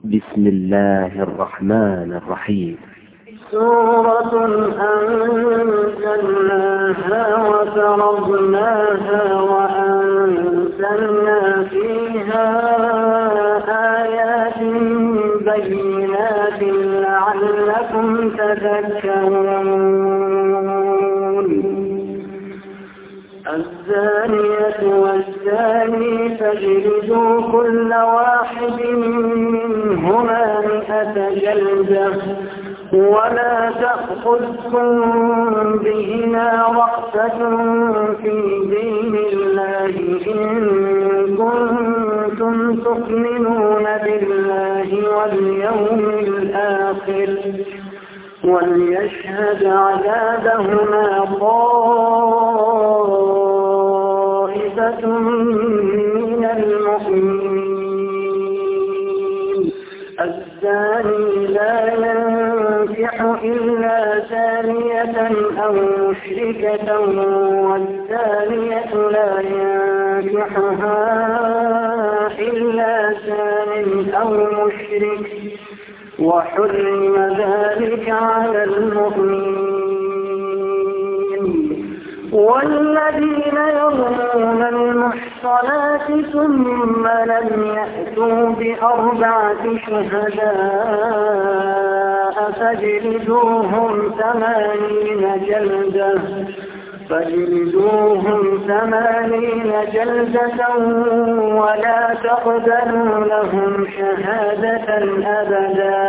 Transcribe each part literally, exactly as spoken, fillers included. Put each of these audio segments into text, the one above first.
بسم الله الرحمن الرحيم. سورة أنزلناها وفرضناها وأنزلنا فيها آيات بينات لعلكم تذكرون. الزانية والزاني فاجلدوا كل واحد منهما مئة جلدة ولا تأخذكم بهما رأفة في دين الله إن كنتم تؤمنون بالله واليوم الآخر وليشهد عذابهما طائفة من المؤمنين. الزاني لا ينكح إلا زانية أو مشركة والزانية لا ينكحها إلا زان أو مشرك وحرم ذلك على المؤمنين. والذين يرمون المحصنات ثم لم يأتوا بأربعة شهداء فاجلدوهم ثمانين جلدة فاجلدوهم ثمانين جلدة ولا تقبلوا لهم شهادة أبدا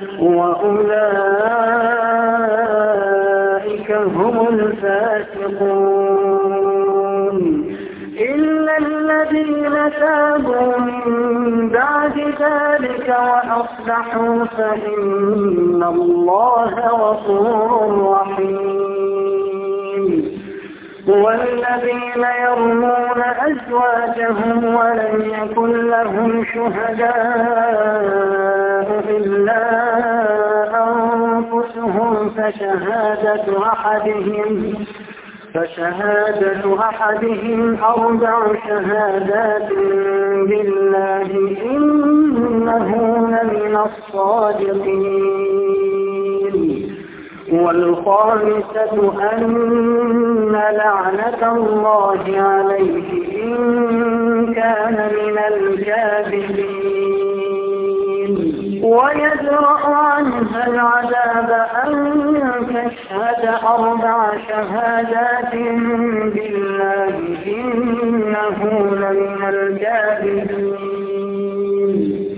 وأولئك هم الفاسقون. إلا الذين تابوا من بعد ذلك وأصلحوا فإن الله غفور رحيم. والذين يرمون أزواجهم ولم يكن لهم شهداء إلا أنفسهم فشهادة أحدهم فشهادة أحدهم أربع شهادات بالله إنه لمن الصادقين. والخامسة أن لعنة الله عليه إن كان من الكاذبين ويدرأ عنها العذاب أن تشهد أربع شهادات بالله إنه لمن الكاذبين.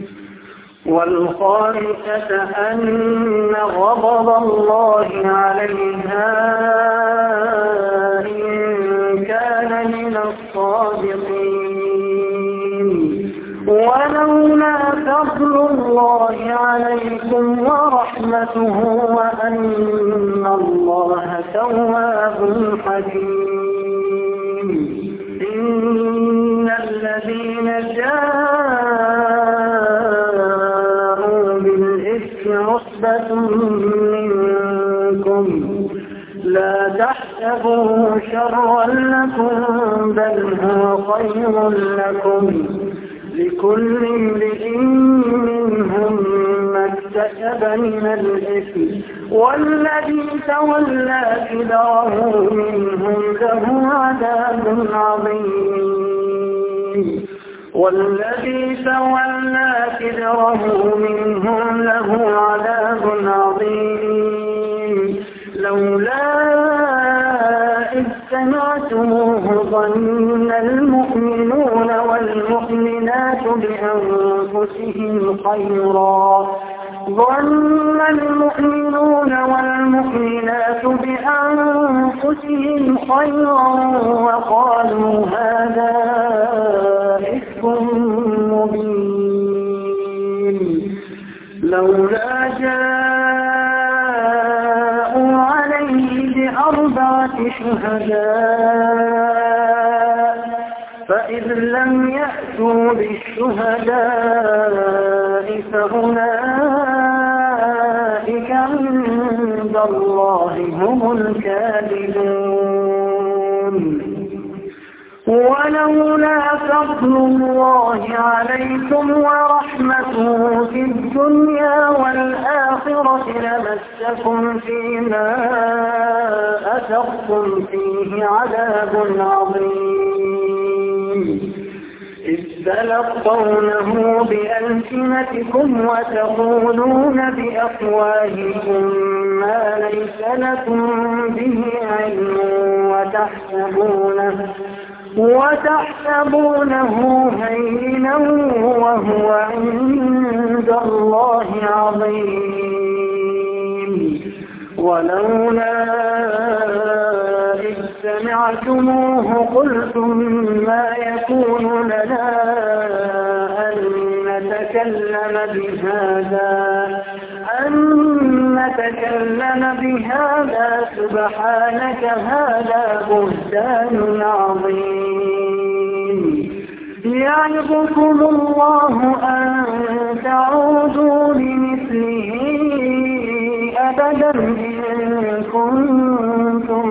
والخامسة أن غضب الله عليها إن كان من الصادقين. ولولا فضل الله عليكم ورحمته وأن الله تواب حكيم. إن الذين جاءوا بالإفك عصبة منكم لا تحسبوه شرا لكم بل هو خير لكم لكل امرئ منهم ما اكتسب من الإثم والذي تولى كبره منهم له عذاب عظيم. والذي تولى كبره منهم له عذاب عظيم. لولا إذ سمعتموه ظن المؤمنون والمؤمنات بأنفسهم خيرا ظن المؤمنون والمؤمنات بأنفسهم خيرا وقالوا هذا إفك مبين. لولا جاءوا عليه بأربعة شهداء فإذ لم يأتوا بالشهداء فأولئك عند الله هم الكاذبون. ولولا فضل الله عليكم ورحمته في الدنيا والآخرة لمسكم فيما أفضتم فيه عذاب عظيم إذ تلقونه بألسنتكم وتقولون بأفواهكم ما ليس لكم به علم وتحسبونه وتحسبونه هينا وهو عند الله عظيم ولولا إذ سمعتموه قلتم ما يكون لنا أن نتكلم بهذا أن نتكلم بهذا سبحانك هذا بهتان عظيم يعظكم الله أن تعودوا لمثله أبدا إن كنتم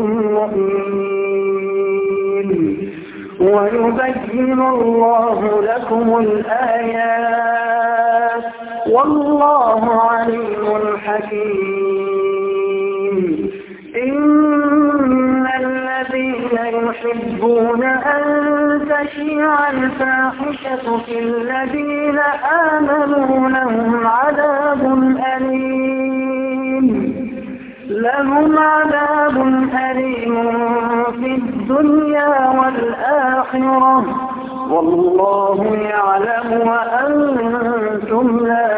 مؤمنين ويبين الله لكم الآيات والله عليم حكيم إن الذين يحبون أن تشيع الفاحشة في الذين آمنوا لهم عذاب أليم لهم عذاب أليم في الدنيا والآخرة والله يعلم وأنتم لا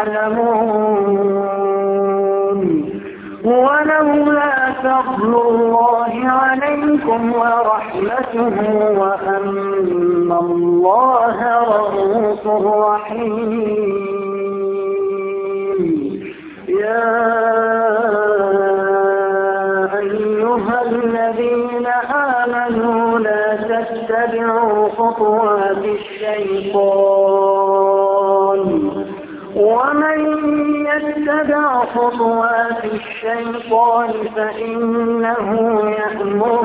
تعلمون ولولا فضل الله عليكم ورحمته وأن الله رؤوف رحيم يا أيها الذين آمنوا لا تتبعوا خطوات الشيطان ومن يتبع خطوات الشيطان فإنه يأمر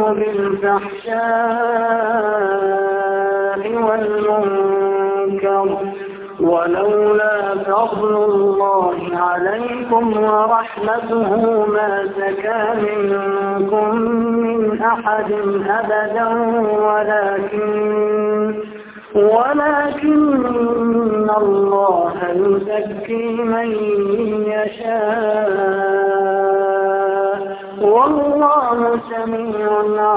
بالفحشاء والمنكر ولولا فضل الله عليكم ورحمته ما زكى منكم من أحد أبدا ولكن ولكن الله يزكي من يشاء والله سميع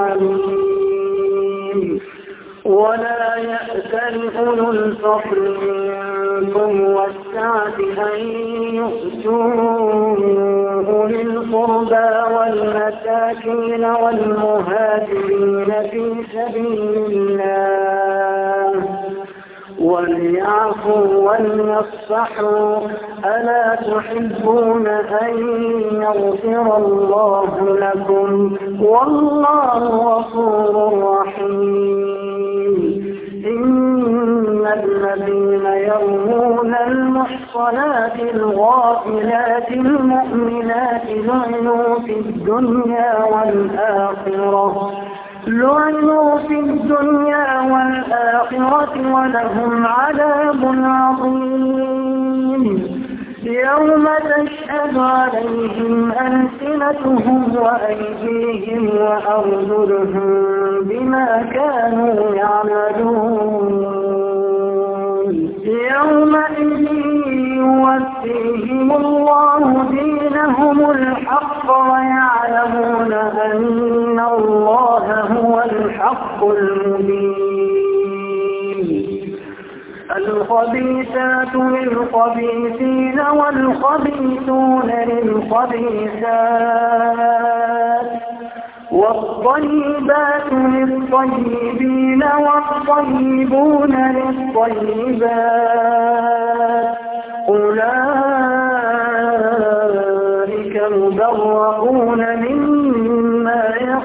عليم ولا يأتل أولو الفضل منكم والسعة أن يؤتوا أولي القربى والمساكين والمهاجرين في سبيل الله وليعفوا وليصفحوا ألا تحبون أن يغفر الله لكم والله غفور رحيم إن الذين يرمون المحصنات الغافلات المؤمنات لعنوا في الدنيا والآخرة لعنوا في الدنيا والآخرة ولهم عذاب عظيم يوم تشهد عليهم ألسنتهم وأيديهم وأرجلهم بما كانوا يعملون يومئذ يوفيهم الله دينهم الحق ويعلمون أن الله هو الحق المبين الخبيثات للخبيثين والخبيثون للخبيثات والطيبات للطيبين والطيبون للطيبات أولئك مبرؤون مما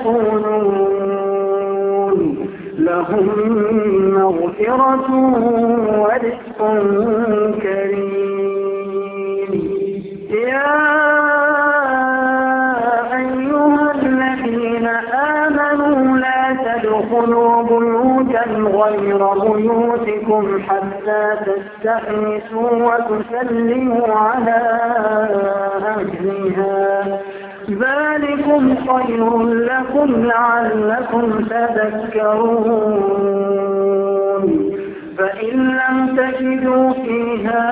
يقولون لهم مغفرة ورزق كريم يا أيها الذين آمنوا لا تدخلوا غير بيوتكم حتى تستأنسوا وتسلموا على أهلها ذلكم خير لكم لعلكم تذكرون فإن لم تجدوا فيها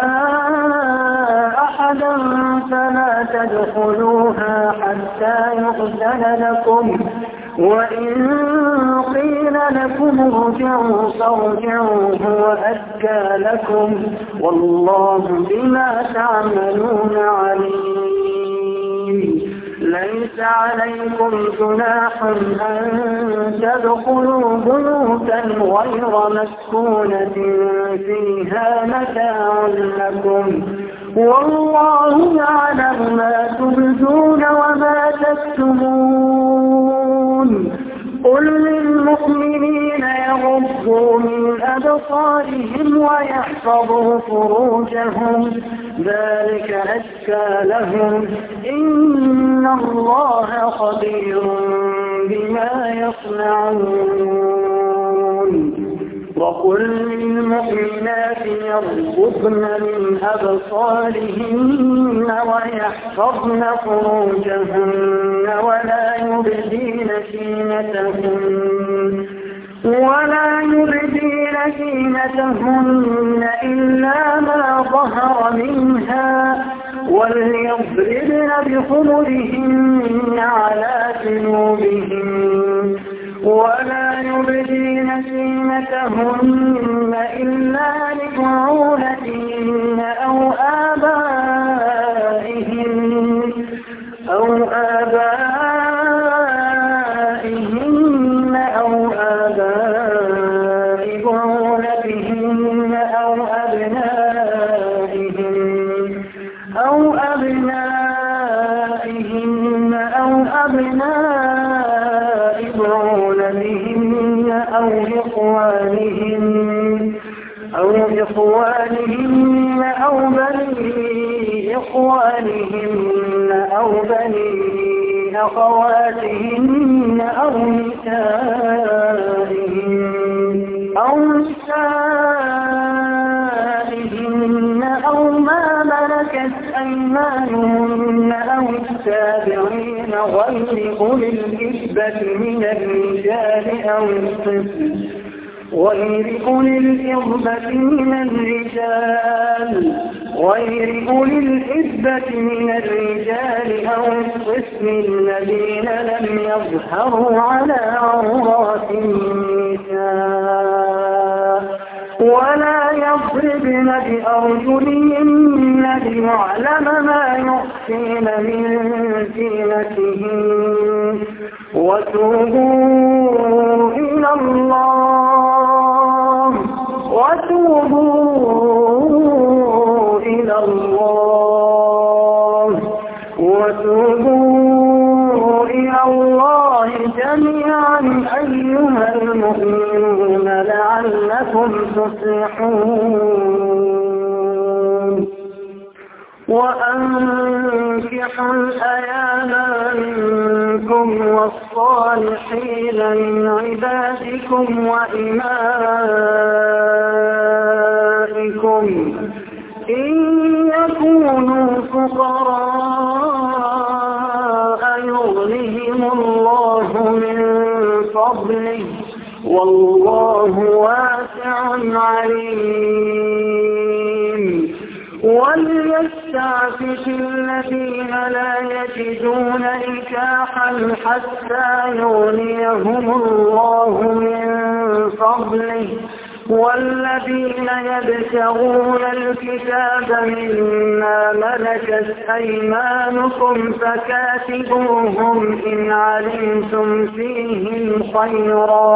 أحدا فلا تدخلوها حتى يؤذن لكم وإن قيل لكم ارجعوا فارجعوا هو أزكى لكم والله بما تعملون عليم ليس عليكم جناح أن تدخلوا بيوتا غير مسكونة فيها متاع لكم والله يعلم ما تبدون وما تكتمون قل للمؤمنين يغضوا من أبصارهم ويحفظوا فروجهم ذلك أزكى لهم إن الله خبير بما يصنعون وقل للمؤمنات يغضضن من أبصارهن ويحفظن فروجهن ولا يبدين زينتهن ولا يبدين زينتهن إلا ما ظهر منها وليضربن بخمرهن على جنوبهن ولا يبدين زينتهن إلا لبعولتهن أو آبائهن أو آبائهن أو آباء بعولتهن أو أبنائهن أو أبنائهن أو أبناء بعولتهن أو إخوانهن أو إخوانهن أو بني إخوانهن أو بني أخواتهن أو نسائهن أو نسائهن أو ما ملكت أيمانهن أو التابعين غير أولي الإثبة من الرجال أو الطفل غير أولي الإربة من الرجال غير أولي الإربة من الرجال أو الطفل الذين لم يظهروا على عورات النساء ولا يضربن بأرجلهن ليعلم ما يخفين من زينتهن وتوبوا إلى الله وتوبوا إلى الله وتوبوا إلى الله جميعا أيها المؤمنون لعلكم تفلحون وأنكحوا الأيام منكم والصالحين من عبادكم وإمائكم إن يكونوا فقراء يغنهم الله من فضله والله واسع عليم وليستعفف الذين لا يجدون نكاحا حتى يغنيهم الله من فضله والذين يبتغون الكتاب مما ملكت أيمانكم فكاتبوهم إن علمتم فيهم خيرا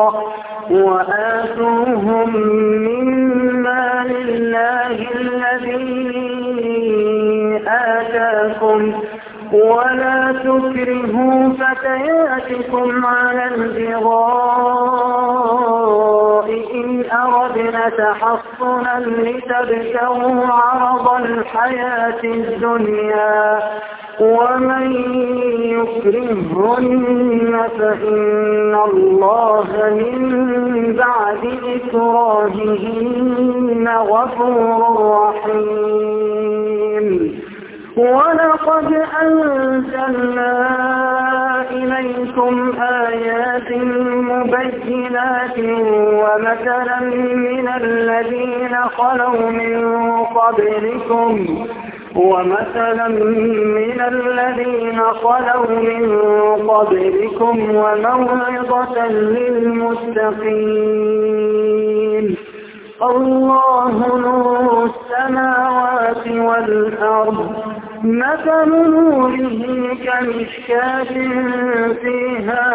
وآتوهم مما لله الذي آتاكم ولا تكرهوا فتياتكم على البغاء إن أردنا تحصنا لتبتغوا عرض الحياة الدنيا ومن يكرهن فإن الله من بعد إكراههن غفور رحيم. ولقد أنزلنا إليكم آيات مبينات ومثلا من الذين خلوا من قبلكم ومثلا من الذين خلوا من قبلكم وموعظة للمتقين. الله نور السماوات والأرض مثل نوره كمشكاة فيها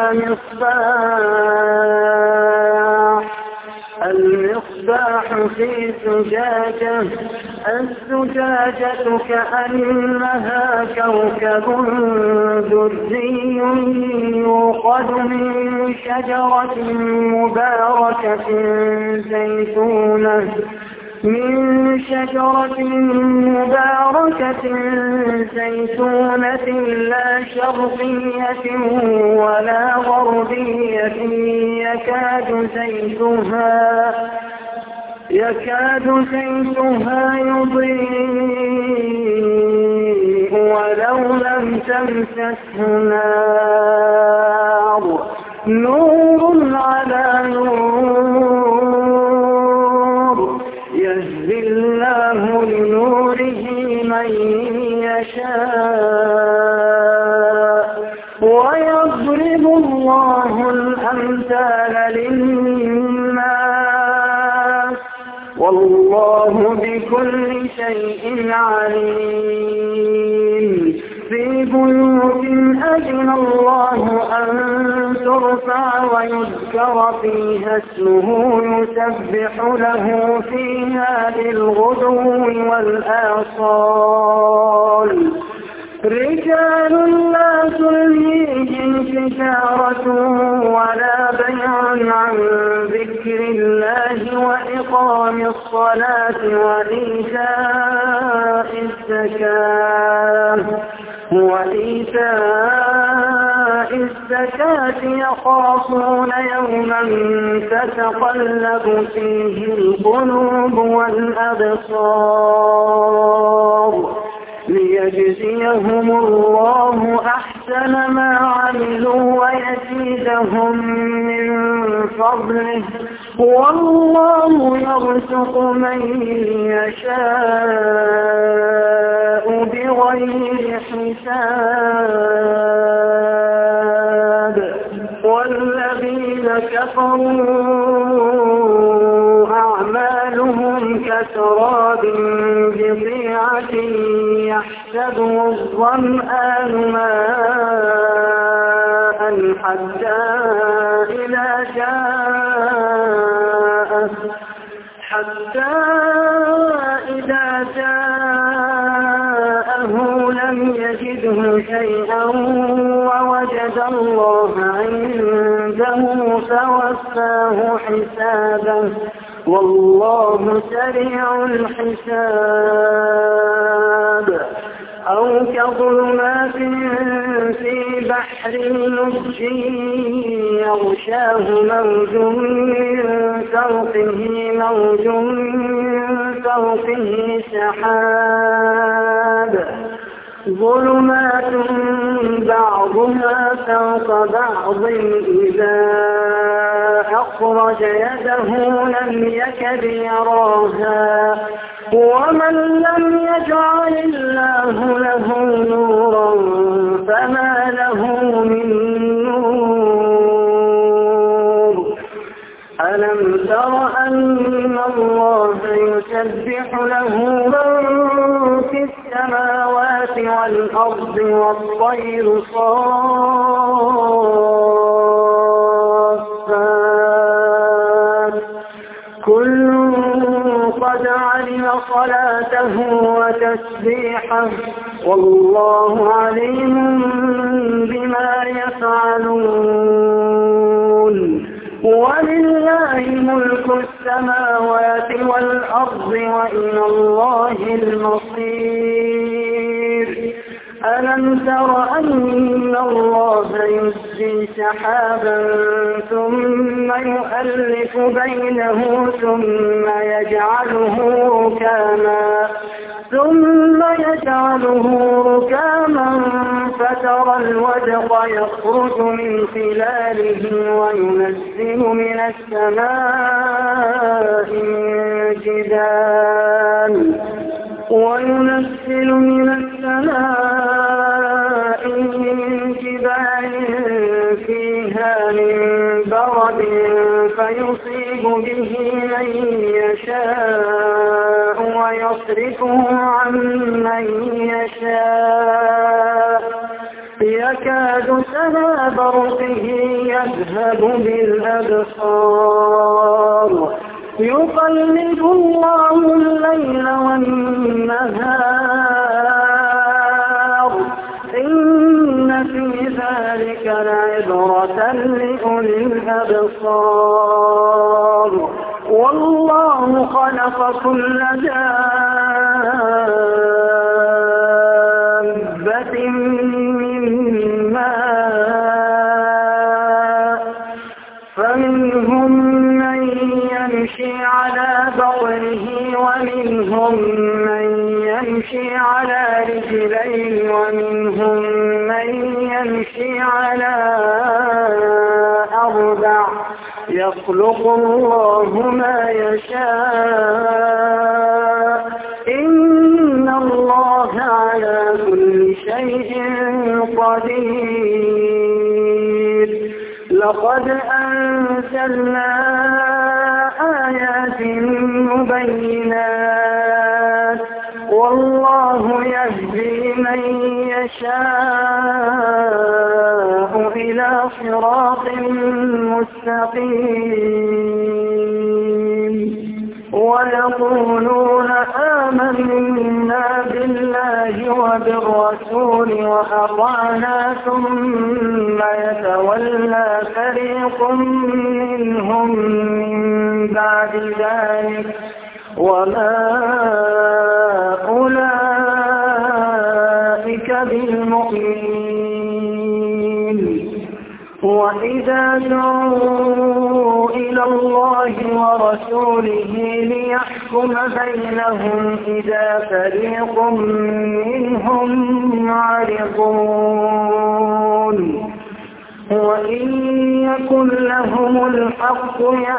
مصباح المصباح في زجاجة الزجاجة كأنها كوكب دري يوقد من شجرة مباركة زيتونة من شجرة مباركة زيتونة لا شرقية ولا غربية يكاد زيتها يكاد زيتها يضيء ولو لم تمسسه نار نور على نور يهدي الله لنوره من يشاء ويضرب الله الأمثال للناس والله بكل شيء عليم. في بيوت أذن الله أن ترفع ويذكر فيها اسمه يسبح له فيها بالغدو والآصال رجال لا تلهيهم تجارة ولا بيع عن ذكر الله وإقام الصلاة وإيتاء الزكاة وإيتاء الزكاة يخافون يوما تتقلب فيه القلوب والأبصار ليجزيهم الله أحسن ما عملوا ويزيدهم من فضله والله يرزق من يشاء بغير حساب. والذين كفروا أعمالهم كسراب بضيعة يحسبه الظمآن ماء حتى إذا جاءه حتى إذا جاءه لم يجده شيئا ووجد الله عنده فوفاه حسابه والله سريع الحساب. أو كظلمات في بحر لج يغشاه موج من فوقه موج من فوقه سحاب ظلمات بعضها فوق بعض إذا أخرج يده لم يكد يراها ومن لم يجعل الله له نورا فما له من نور. ألم تر أن الله يسبح له من في السماوات والأرض والطير صافات كل قد علم صلاته وتسبيحه والله عليم بما يفعلون. ولله ملك السماوات والأرض وإلى الله المصير ألم تر أن الله يزجي سحابا ثم يؤلف بينه ثم يجعله ركاما ثم يجعله ركاما فترى الودق يخرج من خلاله وينزل من السماء من جبال وينزل من السماء من جبال فيها من برد فيصيب به من يشاء ويصرفه عن من يشاء يكاد سنا برقه يذهب بالأبصار يقلب الله الليل والنهار إن في ذلك لعبرة لأولي الأبصار والله خلق كل دابة من ماء فمنهم من يمشي على بطنه ومنهم من يمشي على رجلين ومنهم من يمشي على أربع يخلق الله ما يشاء إن الله على كل شيء قدير لقد أنزلنا آيات مبينات والله يهدي من يشاء إلى صراط مستقيم ويقولون آمنا بالله وبالرسول وأطعنا ثم يتولى فريق منهم من بعد ذلك وما أولئك بالمؤمنين وإذا دعوا إلى الله ورسوله ليحكم بينهم إذا فريق منهم معرضون وإن يكن لهم الحق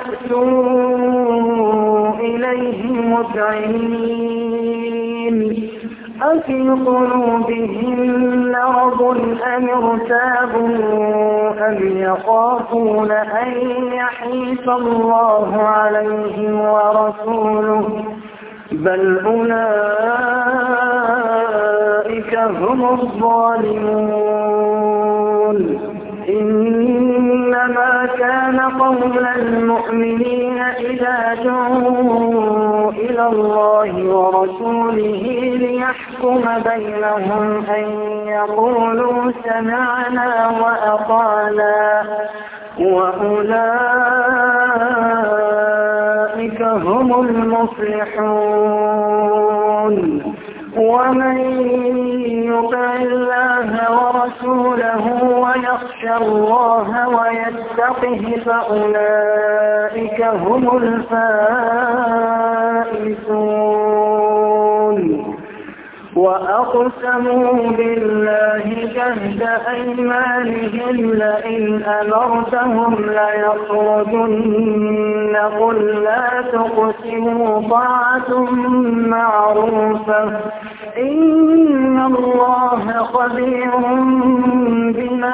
يأتوا إليه مذعنين أفي قلوبهم مرض أم ارتابوا أم يخافون أن يحيف الله عليهم ورسوله بل أولئك هم الظالمون إنما كان قول المؤمنين إذا دعوا إلى الله ورسوله ليحكم بينهم أن يقولوا سمعنا وأطعنا وأولئك هم المفلحون ومن يطع الله ورسوله ويخشى الله ويتقه فأولئك هم الفائزون وأقسموا بالله جهد أيمانهم لئن أمرتهم ليخرجن قل لا تقسموا طاعة معروفة إن الله خبير بما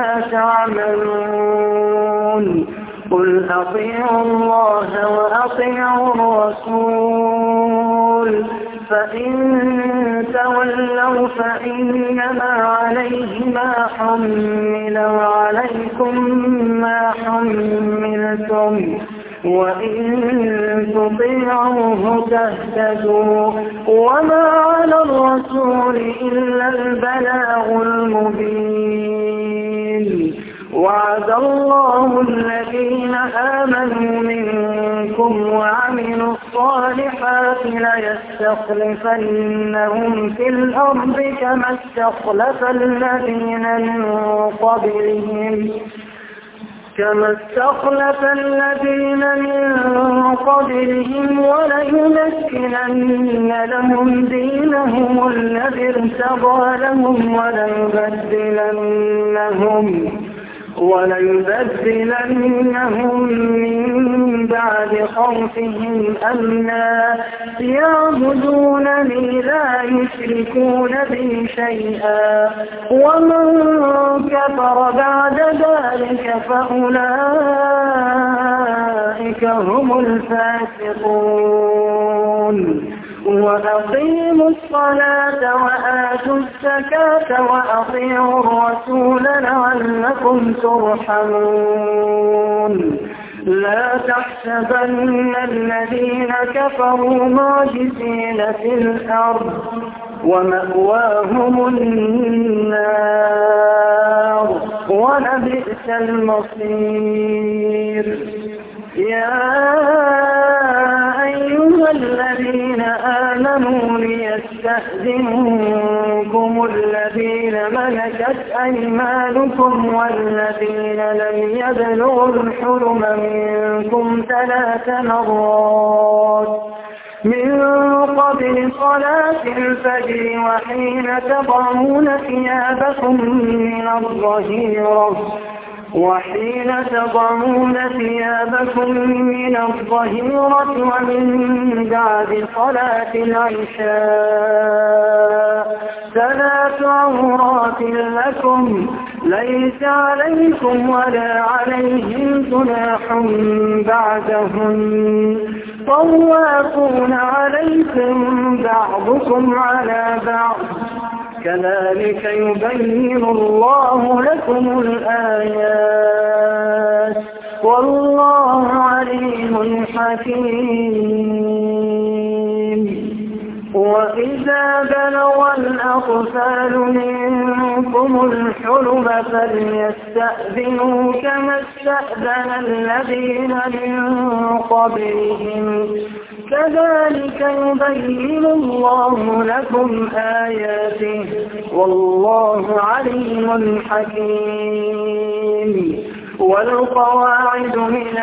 تعملون قل أطيعوا الله وأطيعوا الرسول فإن تولوا فإنما عليه ما حمل وعليكم ما حملتم وإن تطيعوه تهتدوا وما على الرسول إلا البلاغ المبين وعد الله الذين آمنوا منكم وعملوا الصالحات ليستخلفنهم في الأرض كما استخلف الذين من قبلهم كما استخلف الذين من قبلهم وليمكنن لهم دينهم الذي ارتضى لهم وليبدلنهم وليبدلنهم من بعد خوفهم أمنا يعبدونني لا يشركون بي شيئا ومن كفر بعد ذلك فأولئك هم الفاسقون وأقيموا الصلاة وآتوا الزكاة وأطيعوا الرسول لعلكم ترحمون لا تحسبن الذين كفروا معجزين في الأرض ومأواهم النار ولبئس المصير يا أيها الذين آمنوا ليستأذنكم الذين ملكت أيمانكم والذين لم يبلغوا الحلم منكم ثلاث مرات من قبل صلاة الفجر وحين تضعون ثيابكم من الظهيرة وحين تضعون ثيابكم من الظهيرة ومن بعد صلاة العشاء ثلاث عورات لكم ليس عليكم ولا عليهم جناح بعدهم طوافون عليكم بعضكم على بعض كذلك يبين الله لكم الآيات والله عليم حكيم وإذا بلغ الأطفال منكم الحلم فليستأذنوا كما استأذن الذين من قبلهم كذلك يبين الله لكم آياته والله عليم حكيم والقواعد من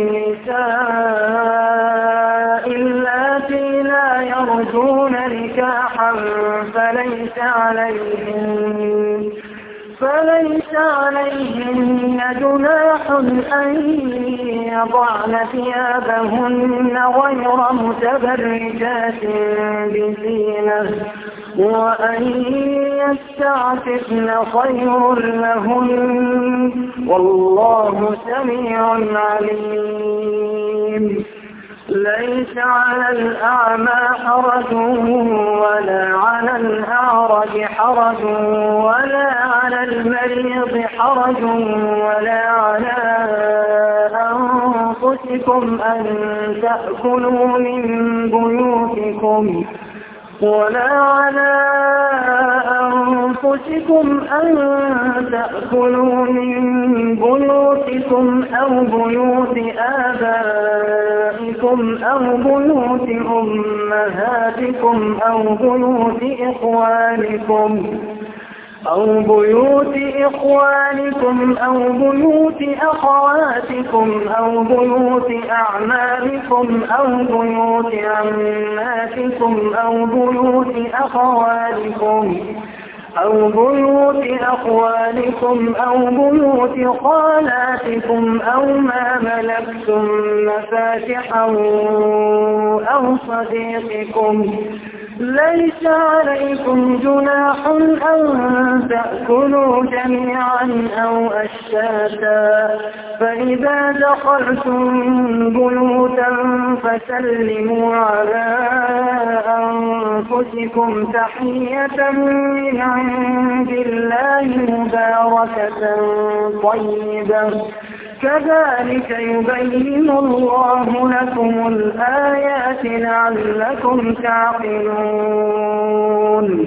النساء اللاتي لا يرجون نكاحا فليس عليهن فليس عليهن جناح أن يضعن ثيابهن غير متبرجات بزينة وأن يستعففن خير لهن والله سميع عليم ليس على الأعمى حرج ولا على الأعرج حرج ولا على المريض حرج ولا على أنفسكم أن تأكلوا من بيوتكم ولا على أنفسكم أن تأكلوا من بيوتكم أو بيوت آبائكم أو بيوت أمهاتكم أو بيوت إخوانكم أو بيوت إخوانكم أو بيوت أخواتكم أو بيوت أعمامكم أو بيوت عماتكم أو بيوت أخوالكم أو بيوت أخوالكم أو بيوت خالاتكم أو ما ملكتم مفاتحه أو صديقكم ليس عليكم جناح أن تأكلوا جميعا أو أشتاتا فإذا دخلتم بيوتا فسلموا على أنفسكم تحية من عند الله مباركة طيبة كذلك يبين الله لكم الآيات لعلكم تعقلون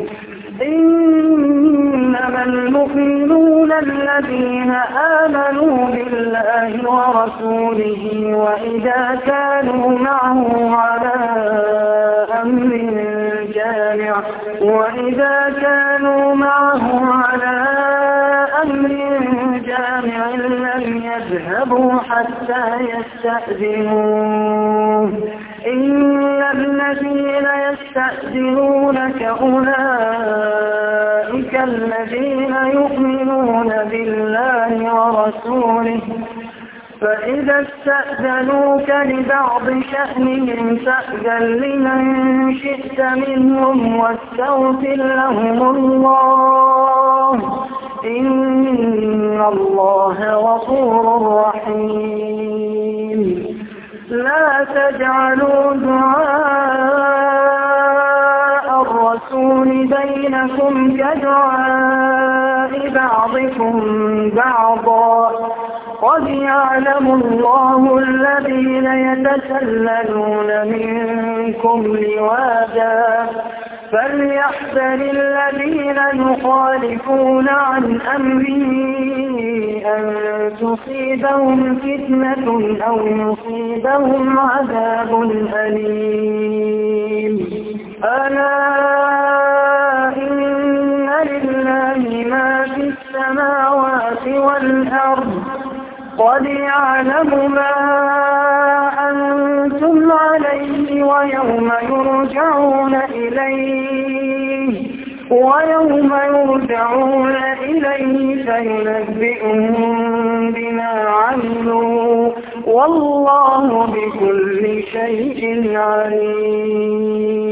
إنما المؤمنون الذين آمنوا بالله ورسوله ورسوله وإذا كانوا معه على أمر جامع وإذا كانوا معه على أمر جامع لم يذهبوا حتى يستأذنوه إن الذين يستأذنونك أولئك الذين يؤمنون بالله ورسوله فإذا استأذنوك لبعض شأنهم فأذن لمن شئت منهم واستغفر لهم الله إن الله غفور رحيم لا تجعلوا دعاء الرسول بينكم كدعاء بعضكم بعضا قد يعلم الله الذين يتسللون منكم لواذا فليحذر الذين يخالفون عن أمره أن تصيبهم فتنة أو يصيبهم عذاب أليم ألا إن لله ما في السماوات والأرض قد يعلم ما أنتم عليه ويوم يرجعون إليه ويوم يرجعون إليه فينبئهم بما عملوا والله بكل شيء عليم.